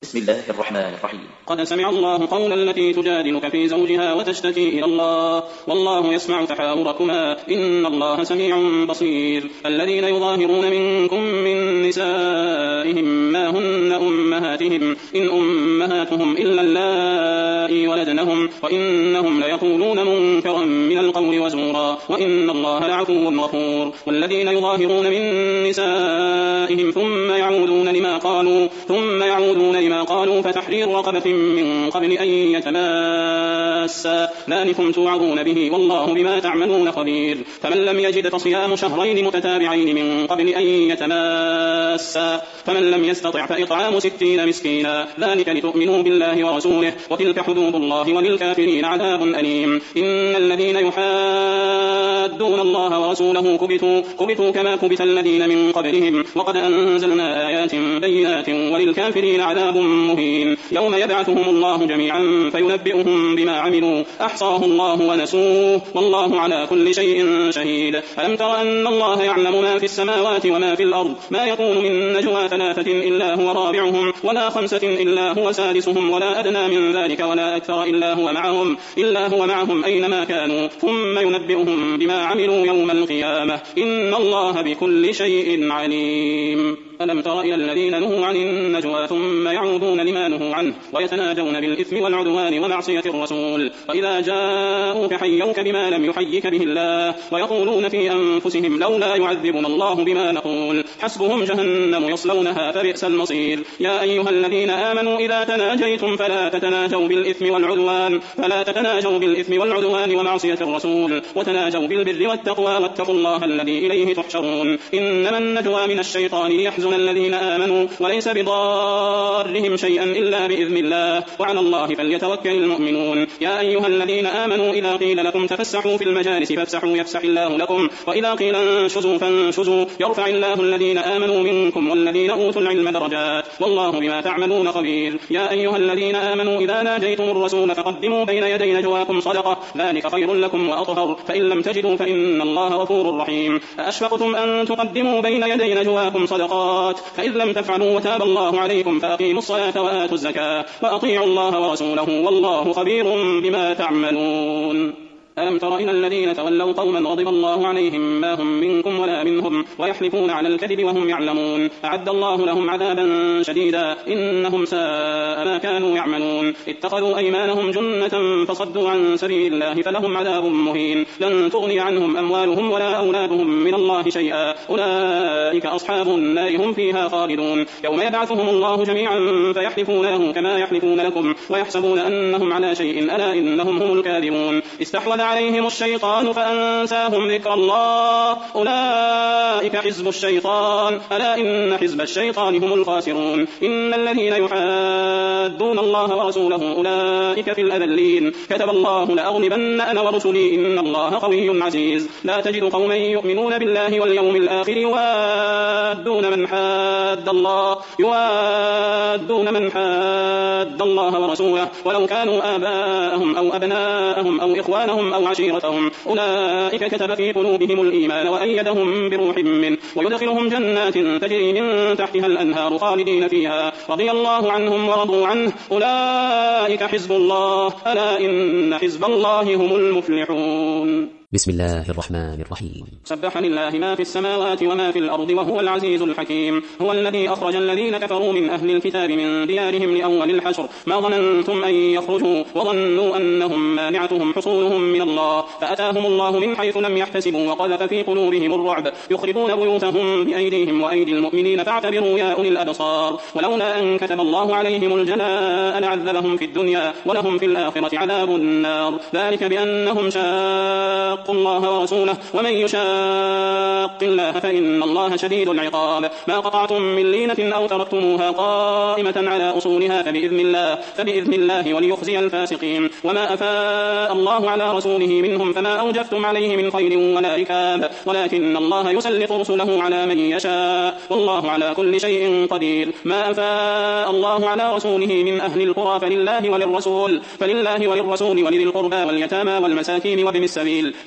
بسم الله الرحمن الرحيم. قد سمع الله قول التي تجادلك في زوجها وتشتكي إلى الله والله يسمع تحاوركما إن الله سميع بصير. الذين يظاهرون منكم من نسائهم ما هن أمهاتهم إن أمهاتهم إلا اللائي ولدنهم وإنهم ليقولون منكرا من القول وزورا وإن الله لعفو غفور. والذين يظاهرون من نسائهم ثم يعودون لما قالوا فتحرير رقبة من قبل أن يتماسا ذلكم توعظون به والله بما تعملون خبير. فمن لم يجد فصيام شهرين متتابعين من قبل أن يتماسا فمن لم يستطع فإطعام 60 مسكينا ذلك لتؤمنوا بالله ورسوله وتلك حدود الله وللكافرين عذاب أليم. إن الذين يحادون الله ورسوله كبتوا كما كبت الذين من قبلهم وقد أنزلنا آيات بينات وللكافرين عذاب مهين. يوم يبعثهم الله جميعا فينبئهم بما عملوا أحصاه الله ونسوه والله على كل شيء شهيد. ألم تر أن الله يعلم ما في السماوات وما في الأرض ما يكون من نجوى 3 إلا هو رابعهم ولا 5 إلا هو سادسهم ولا أدنى من ذلك ولا أكثر إلا هو معهم أينما كانوا ثم ينبئهم بما عملوا يوم القيامة إن الله بكل شيء عليم. ألم تر إلى الذين نهوا عن النجوى ثم يعودون لما نهوا عنه ويتناجون بالإثم والعدوان ومعصية الرسول وإذا جاءوك حيوك بما لم يحيك به الله ويقولون في أنفسهم لولا يعذبنا الله بما نقول حسبهم جهنم يصلونها فبئس المصير. يا أيها الذين آمنوا إذا تناجيتم فلا تتناجوا بالإثم والعدوان ومعصية الرسول وتناجوا بالبر والتقوى واتقوا الله الذي إليه تحشرون. إنما النجوى من الشيطان ليحزن الذين آمنوا وليس بضارهم شيئا إلا بإذن الله وعلى الله فليتوكل المؤمنون. يا أيها الذين آمنوا إذا قيل لكم تفسحوا في المجالس فافسحوا يفسح الله لكم وإذا قيل انشزوا فانشزوا يرفع الله الذين آمنوا منكم والذين أوتوا العلم درجات والله بما تعملون خبير. يا أيها الذين آمنوا إذا ناجيتم الرسول فقدموا بين يدي نجواكم صدقة ذلك خير لكم وأطهر فإن لم تجدوا فإن الله غفور رحيم. أأشفقتم أن تقدموا بين يدي نجواكم صدقات فإذ لم تفعلوا وتاب الله عليكم فأقيموا الصلاة وآتوا الزكاة وأطيعوا الله ورسوله والله خبير بما تعملون. ألم تر إلى الذين تولوا قوما غضب الله عليهم ما هم منكم ولا منهم ويحلفون على الكذب وهم يعلمون أعد الله لهم عذابا شديدا إنهم ساء ما كانوا يعملون. اتخذوا أيمانهم جنة فصدوا عن سبيل الله فلهم عذاب مهين لن تغني عنهم أموالهم ولا أولادهم من الله شيئا أولئك أصحاب النار هم فيها خالدون. يوم يبعثهم الله جميعا فيحلفون له كما يحلفون لكم ويحسبون أنهم على شيء ألا إنهم هم الكاذبون. استحوذ عليهم الشيطان فأنساهم ذكر الله أولئك حزب الشيطان ألا إن حزب الشيطان هم الخاسرون. إن الذين يحادون الله ورسوله أولئك في الأذلين كتب الله لأغلبن أنا ورسلي إن الله قوي عزيز. لا تجد قوما يؤمنون بالله واليوم الآخر يوادون من حاد الله ورسوله ولو كانوا آباءهم أو أبناءهم أو إخوانهم أو عشيرتهم أولئك كتب في قلوبهم الإيمان وأيدهم بروح منه ويدخلهم جنات تجري من تحتها الأنهار خالدين فيها رضي الله عنهم ورضوا عنه أولئك حزب الله ألا إن حزب الله هم المفلحون. بسم الله الرحمن الرحيم. سبح لله ما في السماوات وما في الأرض وهو العزيز الحكيم. هو الذي أخرج الذين كفروا من أهل الكتاب من ديارهم لأول الحشر ما ظننتم أن يخرجوا وظنوا أنهم مانعتهم حصولهم من الله فأتاهم الله من حيث لم يحتسبوا وقذف في قلوبهم الرعب يخربون بيوتهم بأيديهم وأيدي المؤمنين فاعتبروا يا أولي الأبصار. ولولا أن كتب الله عليهم الجلاء لعذبهم في الدنيا ولهم في الآخرة عذاب النار ذلك بأنهم شاقوا الله ورسوله ومن يشاق الله فإن الله شديد العقاب. ما قطعتم من لينة أو تركتموها قائمة على أصولها فبإذن الله وليخزي الفاسقين. وما أفاء الله على رسوله منهم فما أوجفتم عليه من خير ولا ركاب ولكن الله يسلط رسله على من يشاء والله على كل شيء قدير. ما أفاء الله على رسوله من أهل القرى فلله وللرسول ولذي القربى واليتامى والمساكين وابن السبيل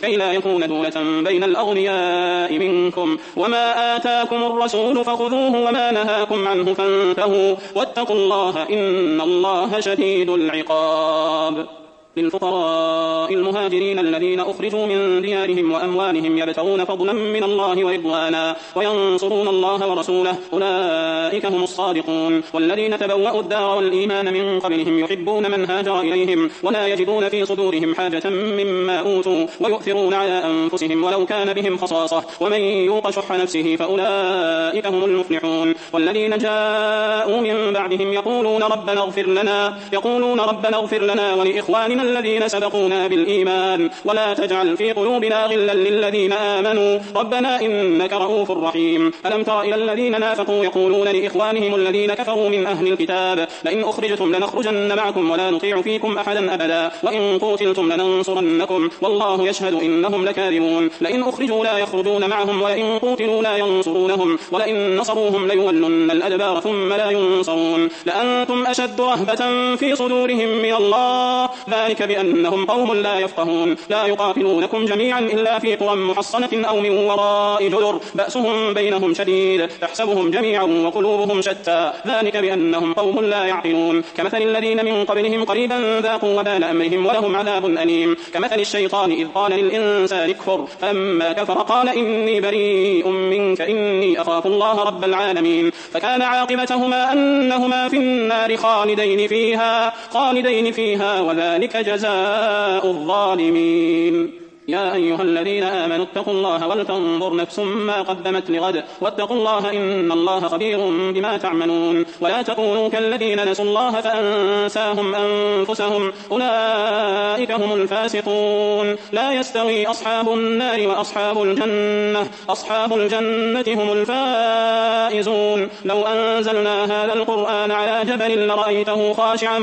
كي لا يكون دولة بين الأغنياء منكم. وما آتاكم الرسول فخذوه وما نهاكم عنه فانتهوا واتقوا الله إن الله شديد العقاب. للفقراء المهاجرين الذين أخرجوا من ديارهم وأموالهم يبتغون فضلا من الله ورضوانا وينصرون الله ورسوله أولئك هم الصادقون. والذين تبوأوا الدار والإيمان من قبلهم يحبون من هاجر إليهم ولا يجدون في صدورهم حاجة مما أوتوا ويؤثرون على أنفسهم ولو كان بهم خصاصة ومن يوق شح نفسه فأولئك هم المفلحون. والذين جاءوا من بعدهم يقولون ربنا اغفر لنا ولإخواننا الذين سبقونا بالإيمان ولا تجعل في قلوبنا غلا للذين آمنوا ربنا إنك رؤوف رحيم. ألم تر إلى الذين نافقوا يقولون لإخوانهم الذين كفروا من أهل الكتاب لئن أخرجتم لنخرجن معكم ولا نطيع فيكم أحدا أبدا وإن قوتلتم لننصرنكم والله يشهد إنهم لكاذبون. لئن أخرجوا لا يخرجون معهم ولئن قوتلوا لا ينصرونهم ولئن نصروهم ليولن الأدبار ثم لا ينصرون. لأنتم أشد رهبة في صدورهم من الله ذلك بأنهم قوم لا يفقهون. لا يقاتلونكم جميعا إلا في قرى محصنة أو من وراء جدر بأسهم بينهم شديد تحسبهم جميعا وقلوبهم شتى ذلك بأنهم قوم لا يعقلون. كمثل الذين من قبلهم قريبا ذاقوا وبال أمرهم ولهم عذاب أليم. كمثل الشيطان إذ قال للإنسان اكفر فلما كفر قال إني بريء منك إني أخاف الله رب العالمين. فكان عاقبتهما أنهما في النار خالدين فيها وذلك جزاء الظالمين. يا أيها الذين آمنوا اتقوا الله ولتنظر نفس ما قدمت لغد واتقوا الله إن الله خبير بما تعملون. ولا تكونوا كالذين نسوا الله فأنساهم أنفسهم أولئك هم الفاسقون. لا يستوي أصحاب النار وأصحاب الجنة هم الفائزون. لو أنزلنا هذا القرآن على جبل لرأيته خاشعا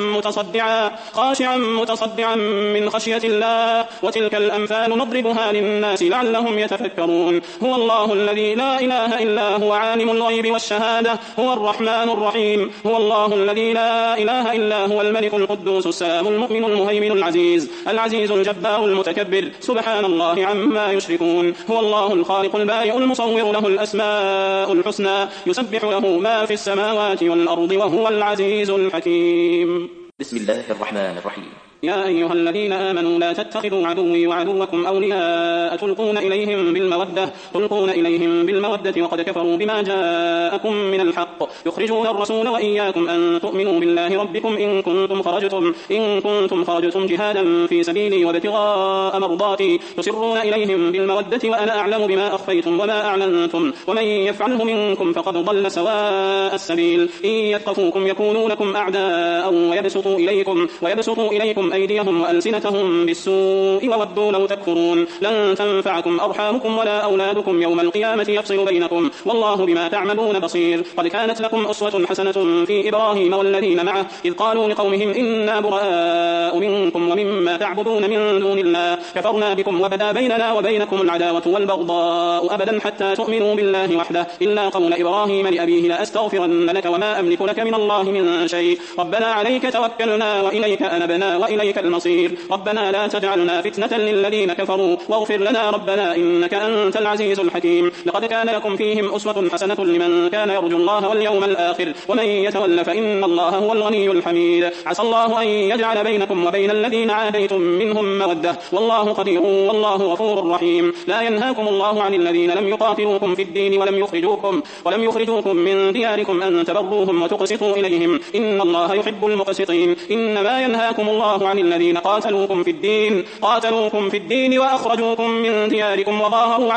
متصدعا من خشية الله وتلك الأمثال نضربها للناس لعلهم يتفكرون. هو الله الذي لا إله إلا هو عالم الغيب والشهادة هو الرحمن الرحيم. هو الله الذي لا إله إلا هو الملك القدوس السلام المؤمن المهيمن العزيز الجبار المتكبر سبحان الله عما يشركون. هو الله الخالق البارئ المصور له الأسماء الحسنى يسبح له ما في السماوات والأرض وهو العزيز الحكيم. بسم الله الرحمن الرحيم. يا أيها الذين آمنوا لا تتخذوا عدوي وعدوكم أولياء تلقون إليهم بالمودة وقد كفروا بما جاءكم من الحق يخرجون الرسول وإياكم أن تؤمنوا بالله ربكم إن كنتم خرجتم جهادا في سبيلي وابتغاء مرضاتي تسرون إليهم بالمودة وأنا أعلم بما أخفيتم وما أعلنتم ومن يفعله منكم فقد ضل سواء السبيل. إن يثقفوكم يكونوا لكم أعداء ويبسطوا إليكم أيديهم وألسنتهم بالسوء وودوا لو تكفرون. لن تنفعكم أرحامكم ولا أولادكم يوم القيامة يفصل بينكم والله بما تعملون بصير. قد كانت لكم أسوة حسنة في إبراهيم والذين معه إذ قالوا لقومهم إنا براء منكم ومما تعبدون من دون الله كفرنا بكم وبدا بيننا وبينكم العداوة والبغضاء أبدا حتى تؤمنوا بالله وحده إلا قول إبراهيم لأبيه لأستغفرن لك وما أملك لك من الله من شيء ربنا عليك توكلنا وإليك أنبنا وإليك المصير. ربنا لا تجعلنا فتنة للذين كفروا واغفر لنا ربنا إنك أنت العزيز الحكيم. لقد كان لكم فيهم أسوة حسنة لمن كان يرجو الله واليوم الآخر ومن يتول فإن الله هو الغني الحميد. عسى الله أن يجعل بينكم وبين الذين عاديتم منهم مودة والله قدير والله غفور رحيم. لا ينهاكم الله عن الذين لم يقاتلوكم في الدين ولم يخرجوكم من دياركم أن تبروهم وتقسطوا إليهم إن الله يحب المقسطين. إنما ينهاكم الله عن الذين قاتلوكم في الدين وأخرجوكم من دياركم وظاهروا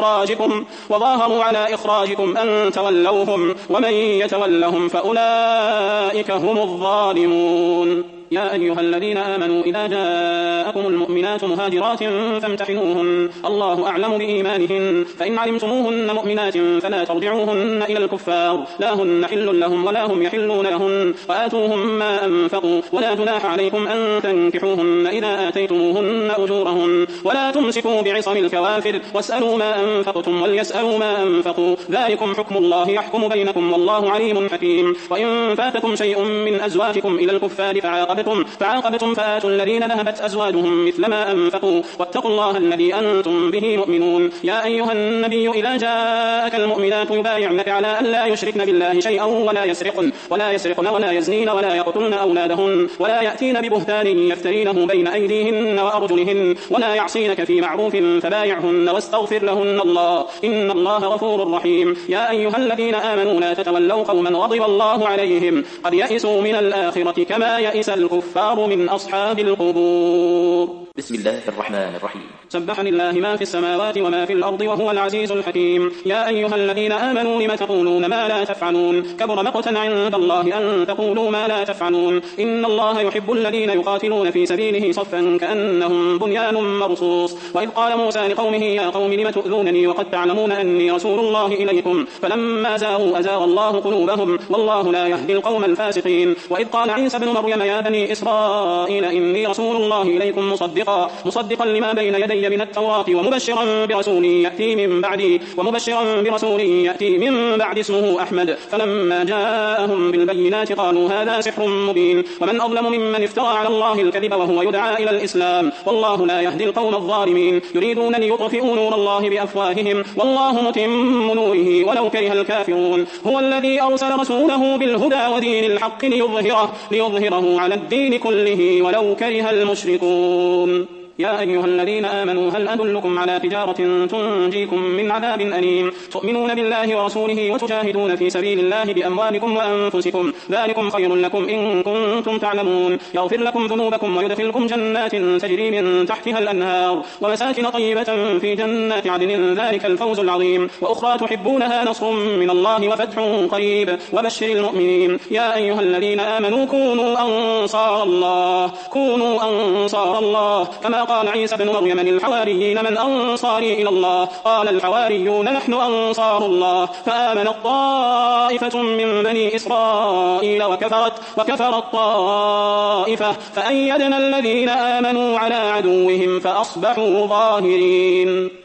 على إخراجكم أن تولوهم ومن يتولهم فأولئك هم الظالمون. يا أيها الذين آمنوا إذا جاءكم المؤمنات مهاجرات فامتحنوهن الله أعلم بإيمانهن فإن علمتموهن مؤمنات فلا ترجعوهن إلى الكفار لا هن حل لهم ولا هم يحلون لهن وآتوهم ما أنفقوا ولا جناح عليكم أن تنكحوهن إذا آتيتموهن أجورهن ولا تمسكوا بعصم الكوافر واسألوا ما أنفقتم وليسألوا ما أنفقوا ذلكم حكم الله يحكم بينكم والله عليم حكيم. وإن فاتكم شيء من أزواجكم إلى الكفار فعاقبتم فعاقبتم فآتوا الذين ذهبت أزواجهم مثل ما أنفقوا واتقوا الله الذي أنتم به مؤمنون. يا أيها النبي إذا جاءك المؤمنات يبايعنك على أن لا يشركن بالله شيئا ولا يسرقن ولا يزنين ولا يقتلن أولادهن ولا يأتين ببهتان يفترينه بين أيديهن وأرجلهن ولا يعصينك في معروف فبايعهن واستغفر لهن الله إن الله غفور رحيم. يا أيها الذين آمنوا لا تتولوا قوما غضب الله عليهم قد يئسوا من الآخرة كما يئس الكفار من أصحاب القبور. بسم الله الرحمن الرحيم. سبح لله ما في السماوات وما في الأرض وهو العزيز الحكيم. يا أيها الذين آمنوا لم تقولون ما لا تفعلون كبر مقتا عند الله أن تقولوا ما لا تفعلون إن الله يحب الذين يقاتلون في سبيله صفا كأنهم بنيان مرصوص. وإذ قال موسى لقومه يا قوم لم تؤذونني وقد تعلمون أني رسول الله إليكم فلما زاغوا أزاغ الله قلوبهم والله لا يهدي القوم الفاسقين. وإذ قال عيسى ابن مريم يا بني إسرائيل إني رسول الله إليكم مصدقا لما بين يدي من التوراة ومبشرا برسول يأتي من بعد اسمه أحمد فلما جاءهم بالبينات قالوا هذا سحر مبين. ومن أظلم ممن افترى على الله الكذب وهو يدعى إلى الإسلام والله لا يهدي القوم الظالمين. يريدون ليطفئوا نور الله بأفواههم والله متم نوره ولو كره الكافرون. هو الذي أرسل رسوله بالهدى ودين الحق ليظهره على الدين كله ولو كره المشركون. يا أيها الذين آمنوا هل أدلكم على تجارة تنجيكم من عذاب أليم تؤمنون بالله ورسوله وتجاهدون في سبيل الله بأموالكم وأنفسكم ذلكم خير لكم إن كنتم تعلمون. يغفر لكم ذنوبكم ويدخلكم جنات تجري من تحتها الأنهار ومساكن طيبة في جنات عدن ذلك الفوز العظيم. وأخرى تحبونها نصر من الله وفتح قريب وبشر المؤمنين. يا أيها الذين آمنوا كونوا أنصار الله كما قال عيسى بن مريم للحواريين من أنصاري إلى الله قال الحواريون نحن أنصار الله فآمنت طائفة من بني إسرائيل وكفرت طائفة فأيدنا الذين آمنوا على عدوهم فأصبحوا ظاهرين.